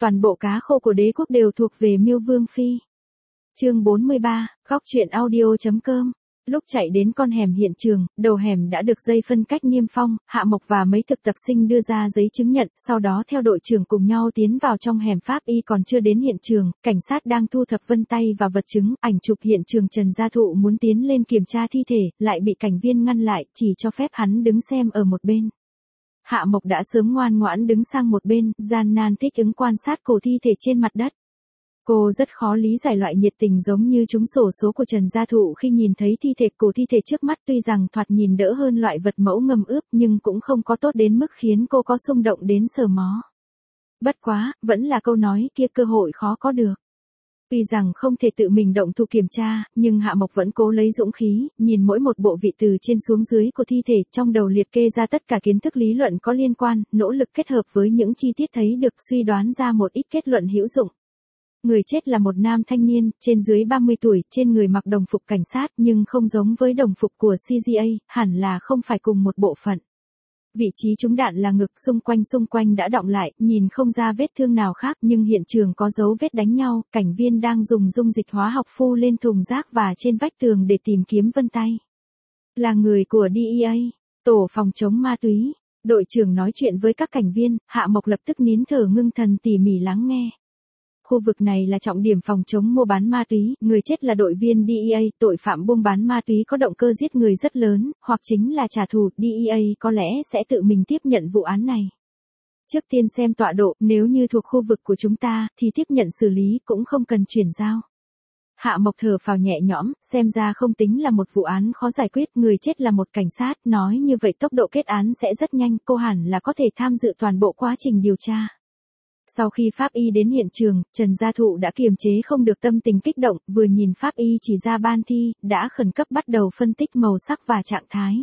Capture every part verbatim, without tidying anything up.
toàn bộ cá khô của đế quốc đều thuộc về Miêu Vương Phi. Chương bốn mươi ba, góc truyện audio.com. Lúc chạy đến con hẻm hiện trường, đầu hẻm đã được dây phân cách niêm phong, Hạ Mộc và mấy thực tập sinh đưa ra giấy chứng nhận, sau đó theo đội trưởng cùng nhau tiến vào trong hẻm. Pháp y còn chưa đến hiện trường, cảnh sát đang thu thập vân tay và vật chứng, ảnh chụp hiện trường. Trần Gia Thụ muốn tiến lên kiểm tra thi thể, lại bị cảnh viên ngăn lại, chỉ cho phép hắn đứng xem ở một bên. Hạ Mộc đã sớm ngoan ngoãn đứng sang một bên, gian nan thích ứng quan sát cổ thi thể trên mặt đất. Cô rất khó lý giải loại nhiệt tình giống như trúng xổ số của Trần Gia Thụ khi nhìn thấy thi thể. Cổ thi thể trước mắt tuy rằng thoạt nhìn đỡ hơn loại vật mẫu ngâm ướp nhưng cũng không có tốt đến mức khiến cô có xung động đến sờ mó. Bất quá, vẫn là câu nói kia, cơ hội khó có được. Tuy rằng không thể tự mình động thủ kiểm tra, nhưng Hạ Mộc vẫn cố lấy dũng khí, nhìn mỗi một bộ vị từ trên xuống dưới của thi thể, trong đầu liệt kê ra tất cả kiến thức lý luận có liên quan, nỗ lực kết hợp với những chi tiết thấy được, suy đoán ra một ít kết luận hữu dụng. Người chết là một nam thanh niên, trên dưới ba mươi tuổi, trên người mặc đồng phục cảnh sát nhưng không giống với đồng phục của xê giê a, hẳn là không phải cùng một bộ phận. Vị trí trúng đạn là ngực, xung quanh xung quanh đã đọng lại, nhìn không ra vết thương nào khác nhưng hiện trường có dấu vết đánh nhau, cảnh viên đang dùng dung dịch hóa học phu lên thùng rác và trên vách tường để tìm kiếm vân tay. Là người của đê e a, tổ phòng chống ma túy. Đội trưởng nói chuyện với các cảnh viên, Hạ Mộc lập tức nín thở ngưng thần tỉ mỉ lắng nghe. Khu vực này là trọng điểm phòng chống mua bán ma túy, người chết là đội viên đê e a, tội phạm buôn bán ma túy có động cơ giết người rất lớn, hoặc chính là trả thù, đê e a có lẽ sẽ tự mình tiếp nhận vụ án này. Trước tiên xem tọa độ, nếu như thuộc khu vực của chúng ta, thì tiếp nhận xử lý, cũng không cần chuyển giao. Hạ Mộc thở phào nhẹ nhõm, xem ra không tính là một vụ án khó giải quyết, người chết là một cảnh sát, nói như vậy tốc độ kết án sẽ rất nhanh, cô hẳn là có thể tham dự toàn bộ quá trình điều tra. Sau khi pháp y đến hiện trường, Trần Gia Thụ đã kiềm chế không được tâm tình kích động, vừa nhìn pháp y chỉ ra ban thi, đã khẩn cấp bắt đầu phân tích màu sắc và trạng thái.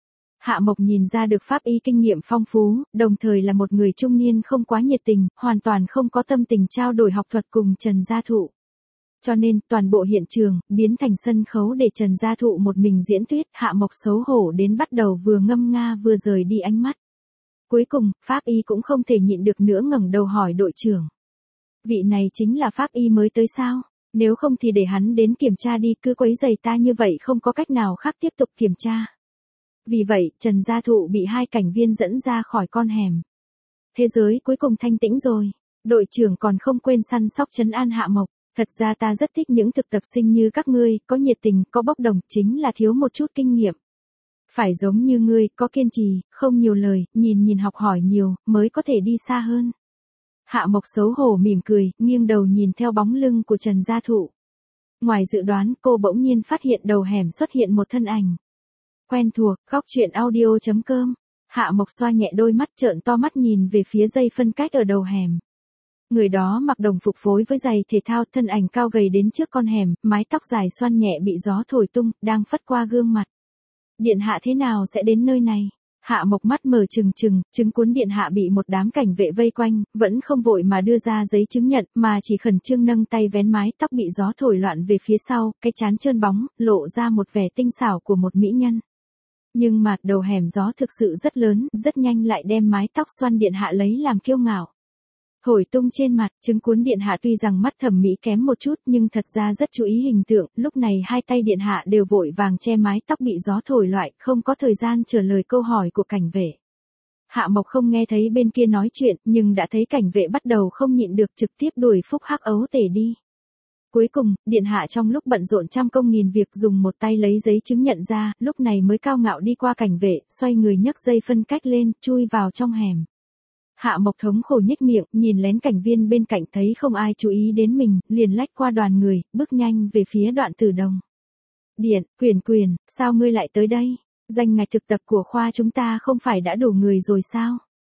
Hạ Mộc nhìn ra được pháp y kinh nghiệm phong phú, đồng thời là một người trung niên không quá nhiệt tình, hoàn toàn không có tâm tình trao đổi học thuật cùng Trần Gia Thụ. Cho nên, toàn bộ hiện trường, biến thành sân khấu để Trần Gia Thụ một mình diễn thuyết. Hạ Mộc xấu hổ đến bắt đầu vừa ngâm nga vừa rời đi ánh mắt. Cuối cùng, pháp y cũng không thể nhịn được nữa ngẩng đầu hỏi đội trưởng. Vị này chính là pháp y mới tới sao? Nếu không thì để hắn đến kiểm tra đi, cứ quấy rầy ta như vậy không có cách nào khác tiếp tục kiểm tra. Vì vậy, Trần Gia Thụ bị hai cảnh viên dẫn ra khỏi con hẻm. Thế giới cuối cùng thanh tĩnh rồi. Đội trưởng còn không quên săn sóc trấn an Hạ Mộc. Thật ra ta rất thích những thực tập sinh như các ngươi, có nhiệt tình, có bốc đồng, chính là thiếu một chút kinh nghiệm. Phải giống như ngươi, có kiên trì, không nhiều lời, nhìn nhìn học hỏi nhiều, mới có thể đi xa hơn. Hạ Mộc xấu hổ mỉm cười, nghiêng đầu nhìn theo bóng lưng của Trần Gia Thụ. Ngoài dự đoán, cô bỗng nhiên phát hiện đầu hẻm xuất hiện một thân ảnh. Quen thuộc, góc truyện audio.com. Hạ Mộc xoa nhẹ đôi mắt, trợn to mắt nhìn về phía dây phân cách ở đầu hẻm. Người đó mặc đồng phục phối với giày thể thao, thân ảnh cao gầy đến trước con hẻm, mái tóc dài xoăn nhẹ bị gió thổi tung, đang phất qua gương mặt. Điện hạ thế nào sẽ đến nơi này? Hạ Mộc mắt mở trừng trừng, chứng cuốn điện hạ bị một đám cảnh vệ vây quanh, vẫn không vội mà đưa ra giấy chứng nhận, mà chỉ khẩn trương nâng tay vén mái tóc bị gió thổi loạn về phía sau, cái trán trơn bóng, lộ ra một vẻ tinh xảo của một mỹ nhân. Nhưng mà, đầu hẻm gió thực sự rất lớn, rất nhanh lại đem mái tóc xoăn điện hạ lấy làm kiêu ngạo. Thổi tung trên mặt, chứng cuốn điện hạ tuy rằng mắt thẩm mỹ kém một chút nhưng thật ra rất chú ý hình tượng, lúc này hai tay điện hạ đều vội vàng che mái tóc bị gió thổi loại, không có thời gian trả lời câu hỏi của cảnh vệ. Hạ Mộc không nghe thấy bên kia nói chuyện, nhưng đã thấy cảnh vệ bắt đầu không nhịn được trực tiếp đuổi Phúc Hắc ấu tể đi. Cuối cùng, điện hạ trong lúc bận rộn trăm công nghìn việc dùng một tay lấy giấy chứng nhận ra, lúc này mới cao ngạo đi qua cảnh vệ, xoay người nhấc dây phân cách lên, chui vào trong hẻm. Hạ Mộc thống khổ nhếch miệng, nhìn lén cảnh viên bên cạnh thấy không ai chú ý đến mình, liền lách qua đoàn người, bước nhanh về phía Đoạn Tử Đồng. Điện, Quyền Quyền, sao ngươi lại tới đây? Danh ngạch thực tập của khoa chúng ta không phải đã đủ người rồi sao?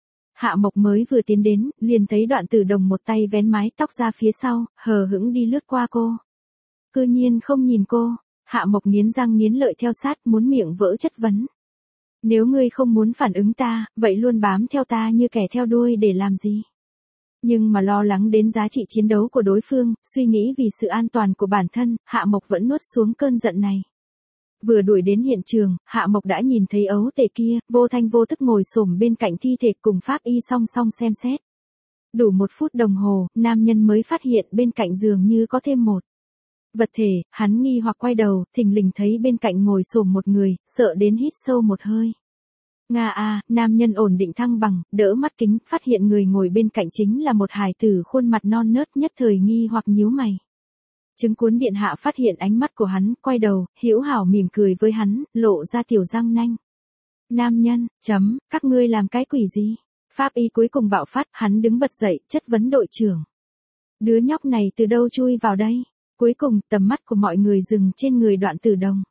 Hạ Mộc mới vừa tiến đến, liền thấy Đoạn Tử Đồng một tay vén mái tóc ra phía sau, hờ hững đi lướt qua cô. Cư nhiên không nhìn cô, Hạ Mộc nghiến răng nghiến lợi theo sát, muốn miệng vỡ chất vấn. Nếu ngươi không muốn phản ứng ta, vậy luôn bám theo ta như kẻ theo đuôi để làm gì? Nhưng mà lo lắng đến giá trị chiến đấu của đối phương, suy nghĩ vì sự an toàn của bản thân, Hạ Mộc vẫn nuốt xuống cơn giận này. Vừa đuổi đến hiện trường, Hạ Mộc đã nhìn thấy ấu tể kia, vô thanh vô tức ngồi xổm bên cạnh thi thể cùng pháp y song song xem xét. Đủ một phút đồng hồ, nam nhân mới phát hiện bên cạnh giường như có thêm một vật thể, hắn nghi hoặc quay đầu, thình lình thấy bên cạnh ngồi xổm một người, sợ đến hít sâu một hơi. Nga a, nam nhân ổn định thăng bằng, đỡ mắt kính, phát hiện người ngồi bên cạnh chính là một hài tử khuôn mặt non nớt, nhất thời nghi hoặc nhíu mày. Chứng cuốn điện hạ phát hiện ánh mắt của hắn, quay đầu, hữu hảo mỉm cười với hắn, lộ ra tiểu răng nanh. Nam nhân, chấm, các ngươi làm cái quỷ gì? Pháp y cuối cùng bạo phát, hắn đứng bật dậy, chất vấn đội trưởng. Đứa nhóc này từ đâu chui vào đây? Cuối cùng, tầm mắt của mọi người dừng trên người Đoạn Tử Đồng.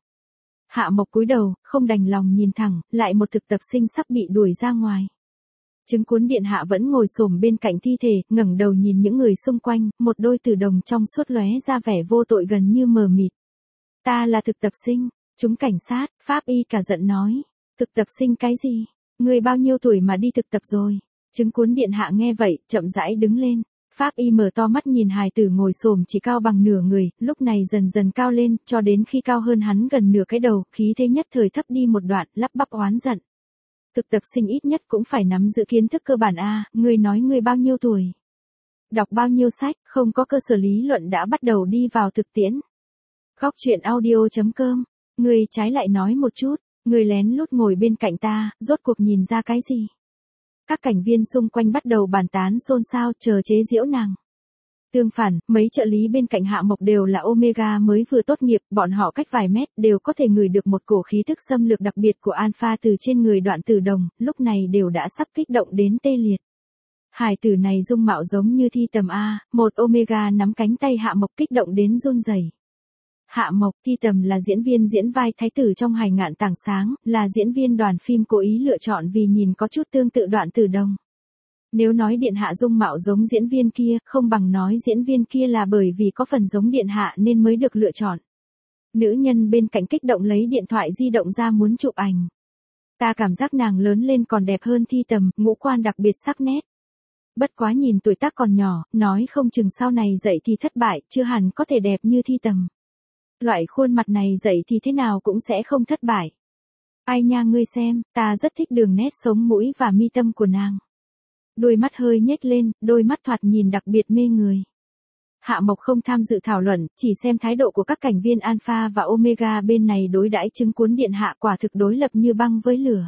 Hạ Mộc cúi đầu, không đành lòng nhìn thẳng, lại một thực tập sinh sắp bị đuổi ra ngoài. Chứng cuốn điện hạ vẫn ngồi xổm bên cạnh thi thể, ngẩng đầu nhìn những người xung quanh, một đôi tử đồng trong suốt lóe ra vẻ vô tội gần như mờ mịt. Ta là thực tập sinh, chúng cảnh sát, pháp y cả giận nói. Thực tập sinh cái gì? Người bao nhiêu tuổi mà đi thực tập rồi? Chứng cuốn điện hạ nghe vậy, chậm rãi đứng lên. Pháp y mở to mắt nhìn hài tử ngồi xổm chỉ cao bằng nửa người, lúc này dần dần cao lên, cho đến khi cao hơn hắn gần nửa cái đầu, khí thế nhất thời thấp đi một đoạn, lắp bắp oán giận. Thực tập sinh ít nhất cũng phải nắm giữ kiến thức cơ bản a, ngươi nói ngươi bao nhiêu tuổi? Đọc bao nhiêu sách, không có cơ sở lý luận đã bắt đầu đi vào thực tiễn. Góc truyện audio chấm com, ngươi trái lại nói một chút, ngươi lén lút ngồi bên cạnh ta, rốt cuộc nhìn ra cái gì? Các cảnh viên xung quanh bắt đầu bàn tán xôn xao chờ chế giễu nàng. Tương phản, mấy trợ lý bên cạnh Hạ Mộc đều là Omega mới vừa tốt nghiệp, bọn họ cách vài mét đều có thể ngửi được một cổ khí thức xâm lược đặc biệt của Alpha từ trên người Đoạn Tử Đồng, lúc này đều đã sắp kích động đến tê liệt. Hài tử này dung mạo giống như Thi Tầm a, một Omega nắm cánh tay Hạ Mộc kích động đến run rẩy. Hạ Mộc, Thi Tầm là diễn viên diễn vai thái tử trong Hải Ngạn Tảng Sáng, là diễn viên đoàn phim cố ý lựa chọn vì nhìn có chút tương tự Đoạn Tử Đồng. Nếu nói điện hạ dung mạo giống diễn viên kia, không bằng nói diễn viên kia là bởi vì có phần giống điện hạ nên mới được lựa chọn. Nữ nhân bên cạnh kích động lấy điện thoại di động ra muốn chụp ảnh. Ta cảm giác nàng lớn lên còn đẹp hơn Thi Tầm, ngũ quan đặc biệt sắc nét. Bất quá nhìn tuổi tác còn nhỏ, nói không chừng sau này dậy thì thất bại, chưa hẳn có thể đẹp như Thi Tầm. Loại khuôn mặt này dậy thì thế nào cũng sẽ không thất bại. Ai nha ngươi xem, ta rất thích đường nét sống mũi và mi tâm của nàng. Đôi mắt hơi nhếch lên, đôi mắt thoạt nhìn đặc biệt mê người. Hạ Mộc không tham dự thảo luận, chỉ xem thái độ của các cảnh viên Alpha và Omega bên này đối đãi chứng cuốn điện hạ quả thực đối lập như băng với lửa.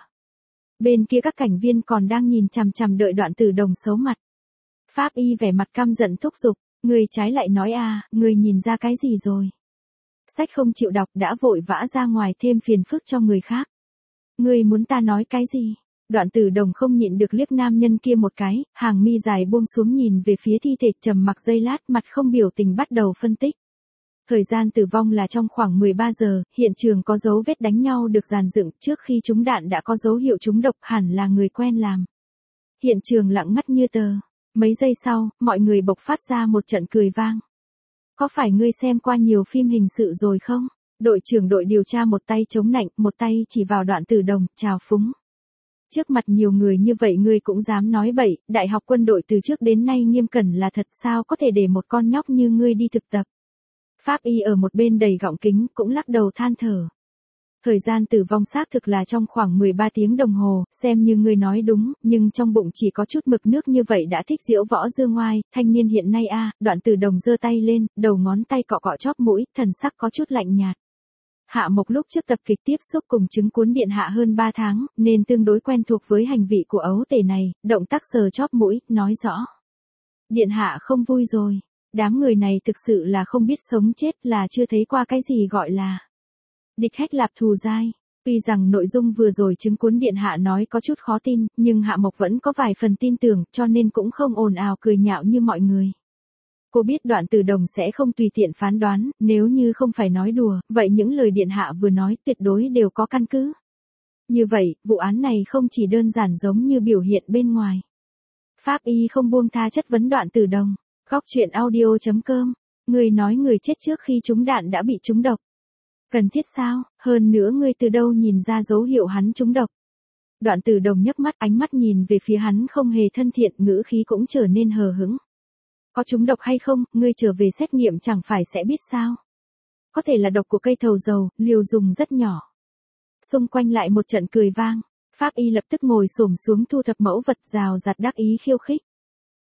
Bên kia các cảnh viên còn đang nhìn chằm chằm đợi Đoạn Tử Đồng xấu mặt. Pháp y vẻ mặt căm giận thúc giục, người trái lại nói a, người nhìn ra cái gì rồi? Sách không chịu đọc đã vội vã ra ngoài thêm phiền phức cho người khác. Người muốn ta nói cái gì? Đoạn Tử Đồng không nhịn được liếc nam nhân kia một cái, hàng mi dài buông xuống nhìn về phía thi thể, trầm mặc giây lát, mặt không biểu tình bắt đầu phân tích. Thời gian tử vong là trong khoảng mười ba giờ, hiện trường có dấu vết đánh nhau được dàn dựng, trước khi trúng đạn đã có dấu hiệu trúng độc, hẳn là người quen làm. Hiện trường lặng ngắt như tờ. Mấy giây sau, mọi người bộc phát ra một trận cười vang. Có phải ngươi xem qua nhiều phim hình sự rồi không? Đội trưởng đội điều tra một tay chống nạnh, một tay chỉ vào Đoạn Tử Đồng, chào phúng. Trước mặt nhiều người như vậy ngươi cũng dám nói bậy, đại học quân đội từ trước đến nay nghiêm cẩn là thật, sao có thể để một con nhóc như ngươi đi thực tập. Pháp y ở một bên đầy gọng kính, cũng lắc đầu than thở. Thời gian tử vong xác thực là trong khoảng mười ba tiếng đồng hồ, xem như ngươi nói đúng, nhưng trong bụng chỉ có chút mực nước như vậy đã thích diễu võ dương ngoai, thanh niên hiện nay a, Đoạn Tử Đồng giơ tay lên, đầu ngón tay cọ cọ chóp mũi, thần sắc có chút lạnh nhạt. Hạ Mộc lúc trước tập kịch tiếp xúc cùng chứng cuốn điện hạ hơn ba tháng, nên tương đối quen thuộc với hành vị của ấu tể này, động tác sờ chóp mũi, nói rõ. Điện hạ không vui rồi, đám người này thực sự là không biết sống chết, là chưa thấy qua cái gì gọi là địch hách lạp thù dai. Tuy rằng nội dung vừa rồi chứng cuốn điện hạ nói có chút khó tin, nhưng Hạ Mộc vẫn có vài phần tin tưởng, cho nên cũng không ồn ào cười nhạo như mọi người. Cô biết Đoạn Tử Đồng sẽ không tùy tiện phán đoán, nếu như không phải nói đùa, vậy những lời điện hạ vừa nói tuyệt đối đều có căn cứ. Như vậy, vụ án này không chỉ đơn giản giống như biểu hiện bên ngoài. Pháp y không buông tha chất vấn Đoạn Tử Đồng. Góc truyện audio chấm com, người nói người chết trước khi trúng đạn đã bị trúng độc. Cần thiết sao, hơn nữa ngươi từ đâu nhìn ra dấu hiệu hắn trúng độc. Đoạn Tử Đồng nhấc mắt, ánh mắt nhìn về phía hắn không hề thân thiện, ngữ khí cũng trở nên hờ hững. Có trúng độc hay không, ngươi trở về xét nghiệm chẳng phải sẽ biết sao. Có thể là độc của cây thầu dầu, liều dùng rất nhỏ. Xung quanh lại một trận cười vang, Pháp y lập tức ngồi xổm xuống thu thập mẫu vật, rào rạt đắc ý khiêu khích.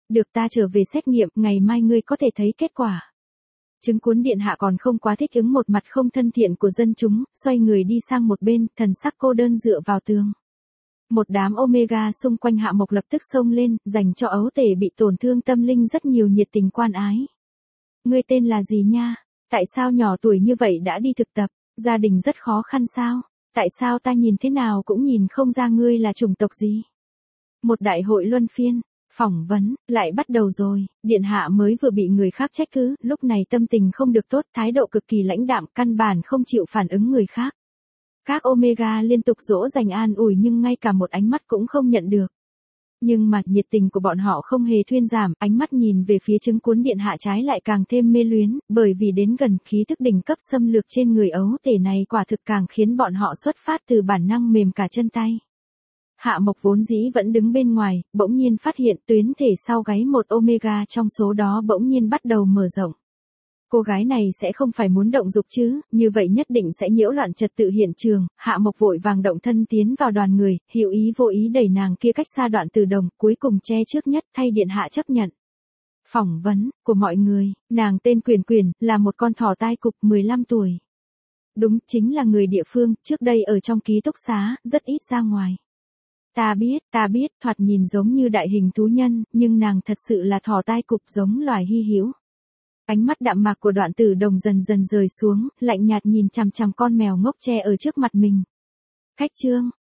Được, ta trở về xét nghiệm, ngày mai ngươi có thể thấy kết quả. Chứng cuốn điện hạ còn không quá thích ứng một mặt không thân thiện của dân chúng, xoay người đi sang một bên, thần sắc cô đơn dựa vào tường. Một đám Omega xung quanh Hạ Mộc lập tức xông lên, dành cho ấu tể bị tổn thương tâm linh rất nhiều nhiệt tình quan ái. Ngươi tên là gì nha? Tại sao nhỏ tuổi như vậy đã đi thực tập? Gia đình rất khó khăn sao? Tại sao ta nhìn thế nào cũng nhìn không ra ngươi là chủng tộc gì? Một đại hội luân phiên, phỏng vấn, lại bắt đầu rồi, điện hạ mới vừa bị người khác trách cứ, lúc này tâm tình không được tốt, thái độ cực kỳ lãnh đạm, căn bản không chịu phản ứng người khác. Các Omega liên tục dỗ dành an ủi nhưng ngay cả một ánh mắt cũng không nhận được. Nhưng mà nhiệt tình của bọn họ không hề thuyên giảm, ánh mắt nhìn về phía chứng cuốn điện hạ trái lại càng thêm mê luyến, bởi vì đến gần khí thức đỉnh cấp xâm lược trên người ấu tể này quả thực càng khiến bọn họ xuất phát từ bản năng mềm cả chân tay. Hạ Mộc vốn dĩ vẫn đứng bên ngoài, bỗng nhiên phát hiện tuyến thể sau gáy một Omega trong số đó bỗng nhiên bắt đầu mở rộng. Cô gái này sẽ không phải muốn động dục chứ, như vậy nhất định sẽ nhiễu loạn trật tự hiện trường. Hạ Mộc vội vàng động thân tiến vào đoàn người, hữu ý vô ý đẩy nàng kia cách xa đoạn từ đồng, cuối cùng che trước nhất thay điện hạ chấp nhận. Phỏng vấn của mọi người, nàng tên Quyền Quyền, là một con thỏ tai cụp mười lăm tuổi. Đúng, chính là người địa phương, trước đây ở trong ký túc xá, rất ít ra ngoài. Ta biết, ta biết, thoạt nhìn giống như đại hình thú nhân, nhưng nàng thật sự là thỏ tai cụp giống loài hy hữu. Ánh mắt đạm mạc của đoạn tử đồng dần dần rời xuống, lạnh nhạt nhìn chằm chằm con mèo ngốc tre ở trước mặt mình. Khách trương,